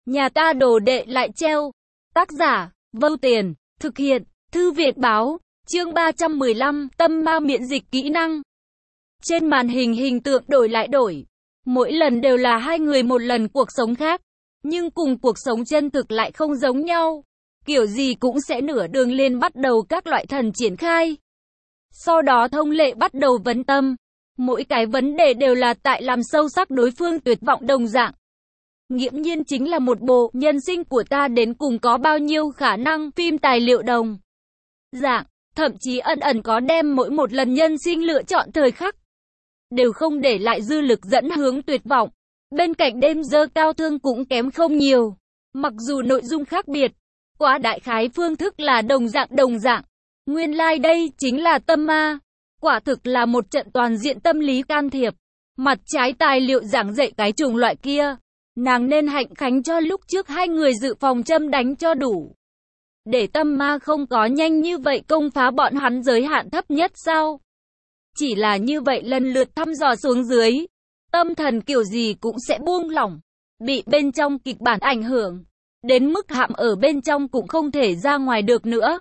Nhà ta đồ đệ lại treo. Tác giả, Vâu Tiền, thực hiện, Thư Viện Báo, chương 315, tâm ma miễn dịch kỹ năng. Trên màn hình hình tượng đổi lại đổi. Mỗi lần đều là hai người một lần cuộc sống khác. Nhưng cùng cuộc sống chân thực lại không giống nhau. Kiểu gì cũng sẽ nửa đường lên bắt đầu các loại thần triển khai. Sau đó thông lệ bắt đầu vấn tâm. Mỗi cái vấn đề đều là tại làm sâu sắc đối phương tuyệt vọng đồng dạng. Nghiễm nhiên chính là một bộ nhân sinh của ta đến cùng có bao nhiêu khả năng phim tài liệu đồng dạng, thậm chí ẩn ẩn có đem mỗi một lần nhân sinh lựa chọn thời khắc đều không để lại dư lực dẫn hướng tuyệt vọng. Bên cạnh đêm dơ cao thương cũng kém không nhiều, mặc dù nội dung khác biệt, quá đại khái phương thức là đồng dạng. Nguyên lai đây chính là tâm ma, quả thực là một trận toàn diện tâm lý can thiệp. Mặt trái tài liệu giảng dạy cái chủng loại kia, nàng nên hạnh khánh cho lúc trước hai người dự phòng châm đánh cho đủ. Để tâm ma không có nhanh như vậy công phá bọn hắn giới hạn thấp nhất sao? Chỉ là như vậy lần lượt thăm dò xuống dưới, tâm thần kiểu gì cũng sẽ buông lỏng, bị bên trong kịch bản ảnh hưởng, đến mức hãm ở bên trong cũng không thể ra ngoài được nữa.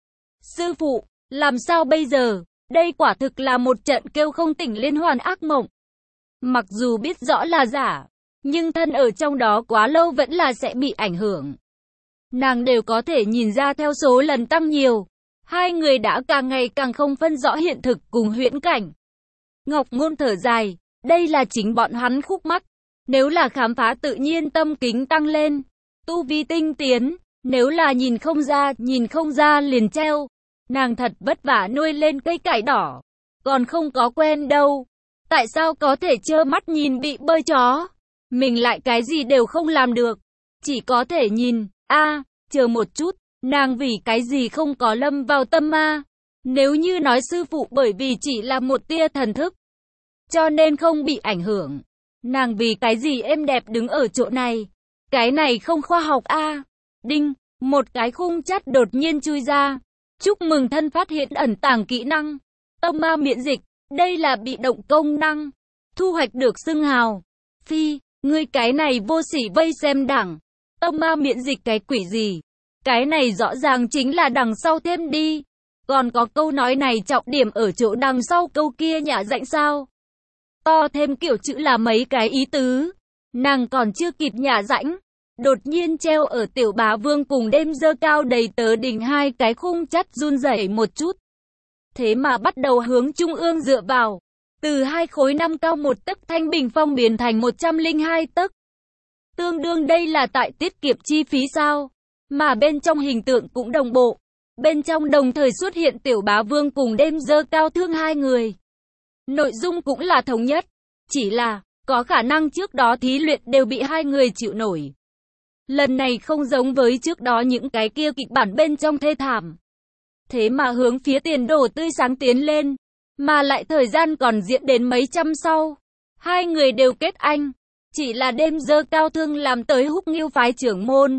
Sư phụ, làm sao bây giờ? Đây quả thực là một trận kêu không tỉnh liên hoàn ác mộng. Mặc dù biết rõ là giả, nhưng thân ở trong đó quá lâu vẫn là sẽ bị ảnh hưởng. Nàng đều có thể nhìn ra theo số lần tăng nhiều, hai người đã càng ngày càng không phân rõ hiện thực cùng huyễn cảnh. Ngọc Ngôn thở dài, đây là chính bọn hắn khúc mắc. Nếu là khám phá tự nhiên tâm kính tăng lên, tu vi tinh tiến, nếu là nhìn không ra liền treo. Nàng thật vất vả nuôi lên cây cải đỏ, còn không có quen đâu. Tại sao có thể trơ mắt nhìn bị bơi chó? Mình lại cái gì đều không làm được, chỉ có thể nhìn. Chờ một chút, nàng vì cái gì không có lâm vào tâm ma? Nếu như nói sư phụ bởi vì chỉ là một tia thần thức, cho nên không bị ảnh hưởng, nàng vì cái gì êm đẹp đứng ở chỗ này? Cái này không khoa học a. Đinh, một cái khung chắt đột nhiên chui ra. Chúc mừng thân phát hiện ẩn tàng kỹ năng tâm ma miễn dịch, đây là bị động công năng. Thu hoạch được xưng hào. Phi, ngươi cái này vô sỉ vây xem đẳng. Tâm ma miễn dịch cái quỷ gì? Cái này rõ ràng chính là đằng sau thêm đi. Còn có câu nói này trọng điểm ở chỗ đằng sau câu kia nhả rãnh sao? To thêm kiểu chữ là mấy cái ý tứ. Nàng còn chưa kịp nhả rãnh, đột nhiên treo ở Tiểu Bá Vương cùng đêm dơ cao đầy tớ đỉnh hai cái khung chắt run rẩy một chút. Thế mà bắt đầu hướng trung ương dựa vào. Từ 2 khối 5 cao 1 tấc thanh bình phong biến thành 102 tấc. Tương đương đây là tại tiết kiệm chi phí sao? Mà bên trong hình tượng cũng đồng bộ. Bên trong đồng thời xuất hiện Tiểu Bá Vương cùng đêm dơ cao thương hai người. Nội dung cũng là thống nhất. Chỉ là, có khả năng trước đó thí luyện đều bị hai người chịu nổi. Lần này không giống với trước đó những cái kia kịch bản bên trong thê thảm. Thế mà hướng phía tiền đồ tươi sáng tiến lên. Mà lại thời gian còn diễn đến mấy trăm sau. Hai người đều kết anh. Chỉ là đêm dơ cao thương làm tới Húc Nghiêu phái trưởng môn.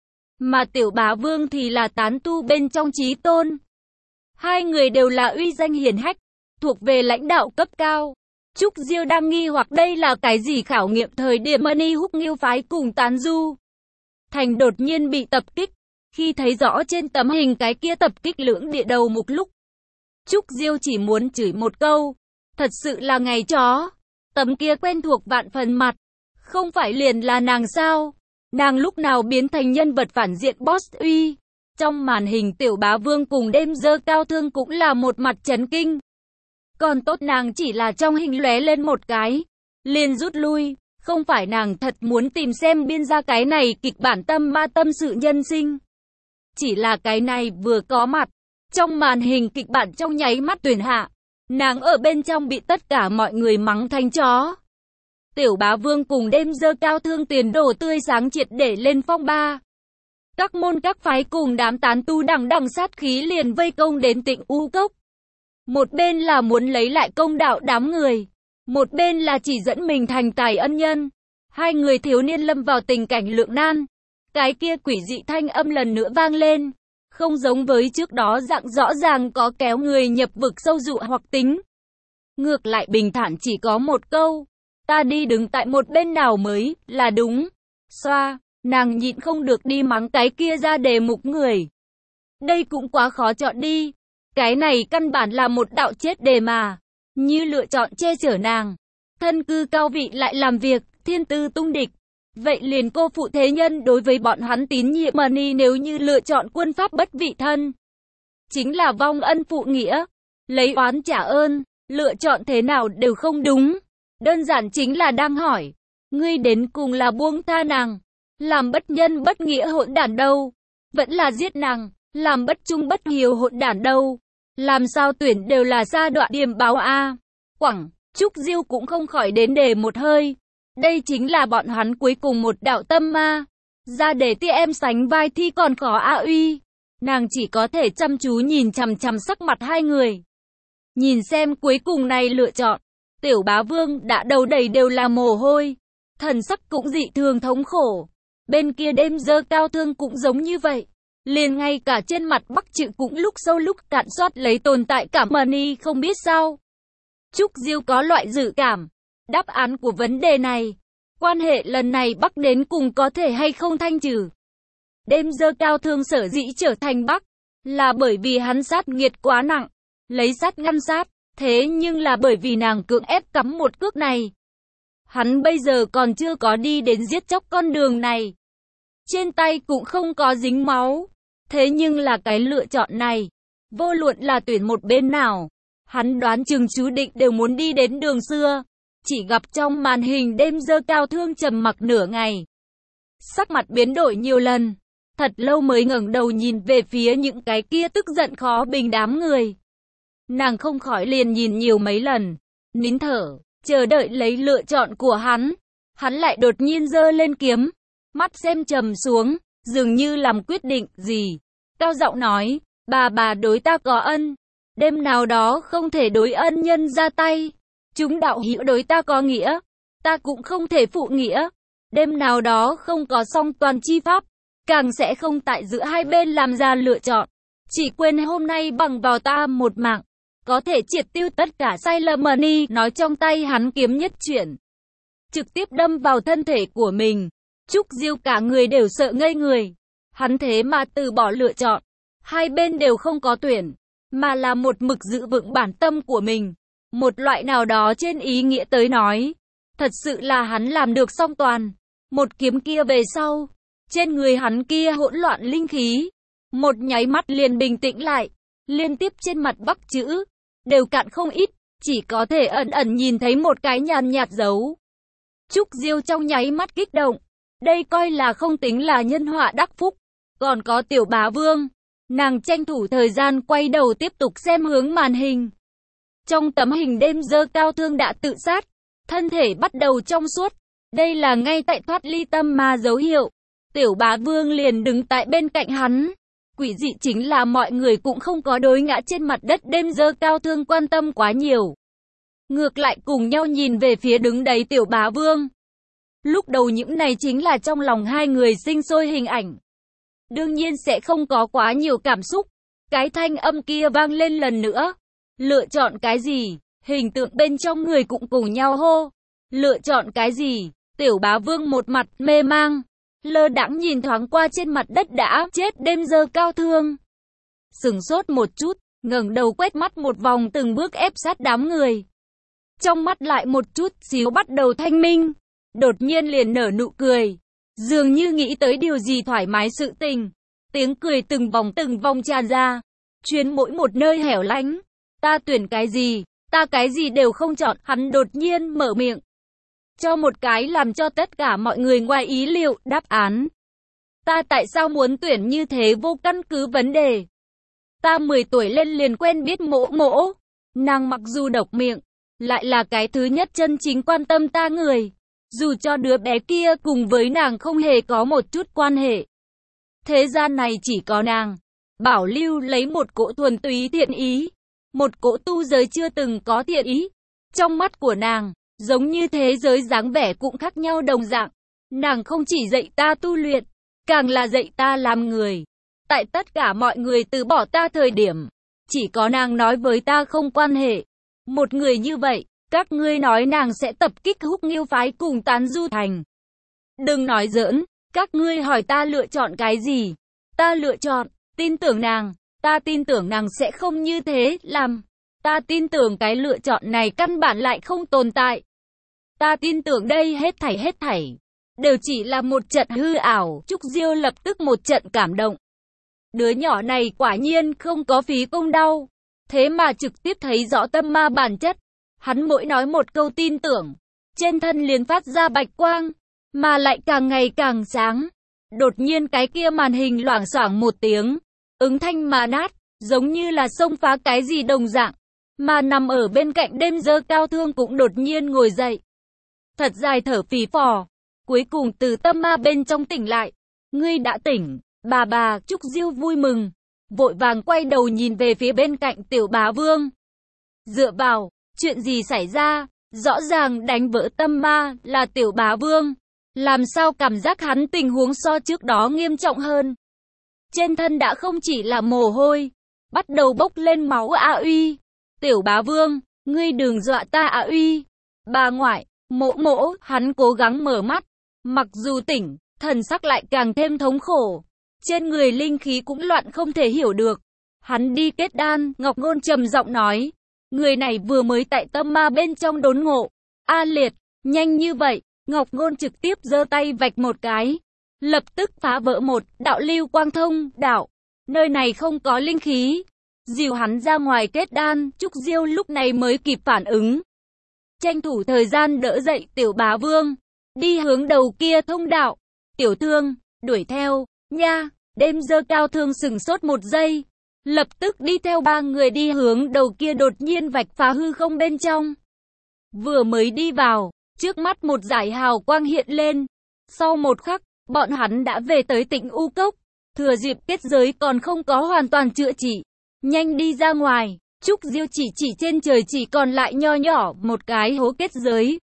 Mà Tiểu Bá Vương thì là tán tu bên trong chí tôn. Hai người đều là uy danh hiển hách, thuộc về lãnh đạo cấp cao. Trúc Diêu đang nghi hoặc đây là cái gì khảo nghiệm thời điểm Mani Húc Nghiêu phái cùng tán du. Thành đột nhiên bị tập kích. Khi thấy rõ trên tấm hình cái kia tập kích lưỡng địa đầu mục lúc, Trúc Diêu chỉ muốn chửi một câu. Thật sự là ngày chó. Tấm kia quen thuộc vạn phần mặt. Không phải liền là nàng sao? Nàng lúc nào biến thành nhân vật phản diện boss uy? Trong màn hình Tiểu Bá Vương cùng đêm dơ cao thương cũng là một mặt chấn kinh. Còn tốt nàng chỉ là trong hình lóe lên một cái, liền rút lui. Không phải nàng thật muốn tìm xem biên ra cái này kịch bản tâm ma tâm sự nhân sinh. Chỉ là cái này vừa có mặt, trong màn hình kịch bản trong nháy mắt tuyển hạ. Nàng ở bên trong bị tất cả mọi người mắng thành chó. Tiểu Bá Vương cùng đêm dơ cao thương tiền đồ tươi sáng triệt để lên phong ba. Các môn các phái cùng đám tán tu đằng sát khí liền vây công đến Tịnh U Cốc. Một bên là muốn lấy lại công đạo đám người, một bên là chỉ dẫn mình thành tài ân nhân. Hai người thiếu niên lâm vào tình cảnh lưỡng nan. Cái kia quỷ dị thanh âm lần nữa vang lên. Không giống với trước đó dạng rõ ràng có kéo người nhập vực sâu dụ hoặc tính. Ngược lại bình thản chỉ có một câu. Ta đi đứng tại một bên nào mới là đúng. Xoa, Nàng nhịn không được đi mắng cái kia ra đề mục người. Đây cũng quá khó chọn đi. Cái này căn bản là một đạo chết đề mà. Như lựa chọn che chở nàng. Thân cư cao vị lại làm việc, thiên tư tung địch. Vậy liền cô phụ thế nhân đối với bọn hắn tín nhiệm Money nếu như lựa chọn quân pháp bất vị thân. Chính là vong ân phụ nghĩa. Lấy oán trả ơn, lựa chọn thế nào đều không đúng. Đơn giản chính là đang hỏi. Ngươi đến cùng là buông tha nàng. Làm bất nhân bất nghĩa hỗn đản đâu. Vẫn là giết nàng. Làm bất trung bất hiếu hỗn đản đâu. Làm sao tuyển đều là sa đọa điềm báo a. Quẳng, Trúc Diêu cũng không khỏi đến đề một hơi. Đây chính là bọn hắn cuối cùng một đạo tâm ma. Ra để tia em sánh vai thi còn khó a uy. Nàng chỉ có thể chăm chú nhìn chằm chằm sắc mặt hai người. Nhìn xem cuối cùng này lựa chọn. Tiểu Bá Vương đã đầu đầy đều là mồ hôi. Thần sắc cũng dị thường thống khổ. Bên kia đêm dơ cao thương cũng giống như vậy. Liền ngay cả trên mặt Bắc Trự cũng lúc sâu lúc cạn soát lấy tồn tại cảm Money không biết sao. Trúc Diêu có loại dự cảm. Đáp án của vấn đề này. Quan hệ lần này Bắc đến cùng có thể hay không thanh trừ. Đêm dơ cao thương sở dĩ trở thành Bắc. Là bởi vì hắn sát nghiệt quá nặng. Lấy sát ngăn sát. Thế nhưng là bởi vì nàng cưỡng ép cắm một cước này. Hắn bây giờ còn chưa có đi đến giết chóc con đường này. Trên tay cũng không có dính máu. Thế nhưng là cái lựa chọn này. Vô luận là tuyển một bên nào. Hắn đoán chừng chú định đều muốn đi đến đường xưa. Chỉ gặp trong màn hình đêm dơ cao thương trầm mặc nửa ngày. Sắc mặt biến đổi nhiều lần. Thật lâu mới ngẩng đầu nhìn về phía những cái kia tức giận khó bình đám người. Nàng không khỏi liền nhìn nhiều mấy lần. Nín thở, chờ đợi lấy lựa chọn của hắn. Hắn lại đột nhiên giơ lên kiếm. Mắt xem trầm xuống, dường như làm quyết định gì. Cao giọng nói, bà đối ta có ân. Đêm nào đó không thể đối ân nhân ra tay. Chúng đạo hữu đối ta có nghĩa. Ta cũng không thể phụ nghĩa. Đêm nào đó không có song toàn chi pháp. Càng sẽ không tại giữa hai bên làm ra lựa chọn. Chỉ quên hôm nay bằng vào ta một mạng. Có thể triệt tiêu tất cả sai lầm Money nói trong tay hắn kiếm nhất chuyển. Trực tiếp đâm vào thân thể của mình. Trúc Diêu cả người đều sợ ngây người. Hắn thế mà từ bỏ lựa chọn. Hai bên đều không có tuyển. Mà là một mực giữ vững bản tâm của mình. Một loại nào đó trên ý nghĩa tới nói. Thật sự là hắn làm được song toàn. Một kiếm kia về sau. Trên người hắn kia hỗn loạn linh khí. Một nháy mắt liền bình tĩnh lại. Liên tiếp trên mặt Bắc chữ. Đều cạn không ít. Chỉ có thể ẩn ẩn nhìn thấy một cái nhàn nhạt dấu. Trúc Diêu trong nháy mắt kích động. Đây coi là không tính là nhân họa đắc phúc. Còn có Tiểu Bá Vương. Nàng tranh thủ thời gian quay đầu tiếp tục xem hướng màn hình. Trong tấm hình đêm dơ cao thương đã tự sát. Thân thể bắt đầu trong suốt. Đây là ngay tại thoát ly tâm ma dấu hiệu. Tiểu Bá Vương liền đứng tại bên cạnh hắn. Quỷ dị chính là mọi người cũng không có đối ngã trên mặt đất đêm dơ cao thương quan tâm quá nhiều. Ngược lại cùng nhau nhìn về phía đứng đấy Tiểu Bá Vương. Lúc đầu những này chính là trong lòng hai người sinh sôi hình ảnh. Đương nhiên sẽ không có quá nhiều cảm xúc. Cái thanh âm kia vang lên lần nữa. Lựa chọn cái gì? Hình tượng bên trong người cũng cùng nhau hô. Lựa chọn cái gì? Tiểu Bá Vương một mặt mê mang. Lơ đãng nhìn thoáng qua trên mặt đất đã chết đêm dơ cao thương. Sửng sốt một chút, ngẩng đầu quét mắt một vòng từng bước ép sát đám người. Trong mắt lại một chút xíu bắt đầu thanh minh. Đột nhiên liền nở nụ cười. Dường như nghĩ tới điều gì thoải mái sự tình. Tiếng cười từng vòng tràn ra. Chuyến mỗi một nơi hẻo lánh. Ta tuyển cái gì? Ta cái gì đều không chọn. Hắn đột nhiên mở miệng. Cho một cái làm cho tất cả mọi người ngoài ý liệu đáp án. Ta tại sao muốn tuyển như thế vô căn cứ vấn đề. Ta 10 tuổi lên liền quen biết mỗ mỗ. Nàng mặc dù độc miệng. Lại là cái thứ nhất chân chính quan tâm ta người. Dù cho đứa bé kia cùng với nàng không hề có một chút quan hệ. Thế gian này chỉ có nàng. Bảo lưu lấy một cỗ thuần túy thiện ý. Một cỗ tu giới chưa từng có thiện ý. Trong mắt của nàng, giống như thế giới dáng vẻ cũng khác nhau đồng dạng. Nàng không chỉ dạy ta tu luyện, càng là dạy ta làm người. Tại tất cả mọi người từ bỏ ta thời điểm, chỉ có nàng nói với ta không quan hệ. Một người như vậy, các ngươi nói nàng sẽ tập kích Húc Nghiêu phái cùng Tán Du Thành. Đừng nói giỡn, Các ngươi hỏi ta lựa chọn cái gì? Ta lựa chọn, tin tưởng nàng. Ta tin tưởng nàng sẽ không như thế làm. Ta tin tưởng cái lựa chọn này căn bản lại không tồn tại. Ta tin tưởng đây hết thảy đều chỉ là một trận hư ảo. Trúc Diêu lập tức một trận cảm động. Đứa nhỏ này quả nhiên không có phí công đau, thế mà trực tiếp thấy rõ tâm ma bản chất. Hắn mỗi nói một câu tin tưởng, trên thân liền phát ra bạch quang, mà lại càng ngày càng sáng. Đột nhiên cái kia màn hình loảng xoảng một tiếng, ứng thanh mà nát, giống như là xông phá cái gì đồng dạng. Mà nằm ở bên cạnh Đêm Dơ Cao Thương cũng đột nhiên ngồi dậy. Thật dài thở phì phò, cuối cùng từ tâm ma bên trong tỉnh lại. Ngươi đã tỉnh, bà, Trúc Diêu vui mừng, vội vàng quay đầu nhìn về phía bên cạnh Tiểu Bá Vương. Dựa vào, chuyện gì xảy ra, rõ ràng đánh vỡ tâm ma là Tiểu Bá Vương. Làm sao cảm giác hắn tình huống so trước đó nghiêm trọng hơn. Trên thân đã không chỉ là mồ hôi, bắt đầu bốc lên máu a uy. Tiểu Bá Vương, ngươi đừng dọa ta a uy. Bà ngoại, mỗ, hắn cố gắng mở mắt. Mặc dù tỉnh, thần sắc lại càng thêm thống khổ. Trên người linh khí cũng loạn không thể hiểu được. Hắn đi kết đan, Ngọc Ngôn trầm giọng nói. Người này vừa mới tại tâm ma bên trong đốn ngộ. A Liệt, nhanh như vậy. Ngọc Ngôn trực tiếp giơ tay vạch một cái. Lập tức phá vỡ một đạo lưu quang thông đạo. Nơi này không có linh khí. Dìu hắn ra ngoài kết đan. Trúc Diêu lúc này mới kịp phản ứng. Tranh thủ thời gian đỡ dậy Tiểu Bá Vương. Đi hướng đầu kia thông đạo. Tiểu Thương, đuổi theo, nha. Đêm Dơ Cao Thương sừng sốt một giây. Lập tức đi theo ba người đi hướng đầu kia đột nhiên vạch phá hư không bên trong. Vừa mới đi vào, trước mắt một dải hào quang hiện lên. Sau một khắc, bọn hắn đã về tới Tịnh U Cốc. Thừa dịp kết giới còn không có hoàn toàn chữa trị. Nhanh đi ra ngoài. Trúc Diêu chỉ trên trời chỉ còn lại nho nhỏ một cái hố kết giới.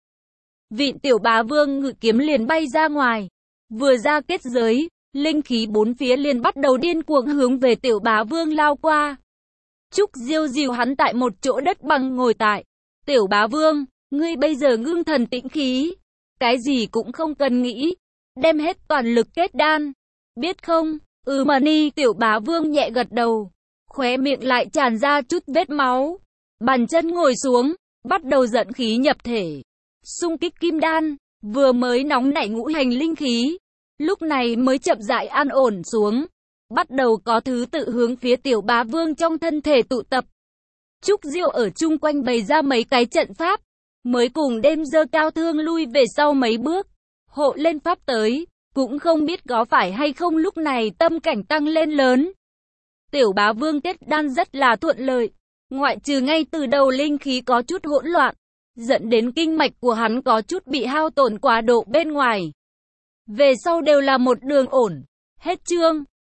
Vịn Tiểu Bá Vương ngự kiếm liền bay ra ngoài. Vừa ra kết giới, linh khí bốn phía liền bắt đầu điên cuồng hướng về Tiểu Bá Vương lao qua. Trúc Diêu dìu hắn tại một chỗ đất bằng ngồi tại. Tiểu Bá Vương, ngươi bây giờ ngưng thần tĩnh khí. Cái gì cũng không cần nghĩ. Đem hết toàn lực kết đan. Biết không? Mà ni. Tiểu Bá Vương nhẹ gật đầu. Khóe miệng lại tràn ra chút vết máu. Bàn chân ngồi xuống. Bắt đầu dẫn khí nhập thể. Xung kích kim đan. Vừa mới nóng nảy ngũ hành linh khí. Lúc này mới chậm rãi an ổn xuống. Bắt đầu có thứ tự hướng phía Tiểu Bá Vương trong thân thể tụ tập. Trúc Diêu ở chung quanh bày ra mấy cái trận pháp. Mới cùng Đêm Dơ Cao Thương lui về sau mấy bước. Hộ lên pháp tới. Cũng không biết có phải hay không lúc này tâm cảnh tăng lên lớn. Tiểu Bá Vương kết đan rất là thuận lợi. Ngoại trừ ngay từ đầu linh khí có chút hỗn loạn. Dẫn đến kinh mạch của hắn có chút bị hao tổn quá độ bên ngoài. Về sau đều là một đường ổn. Hết chương.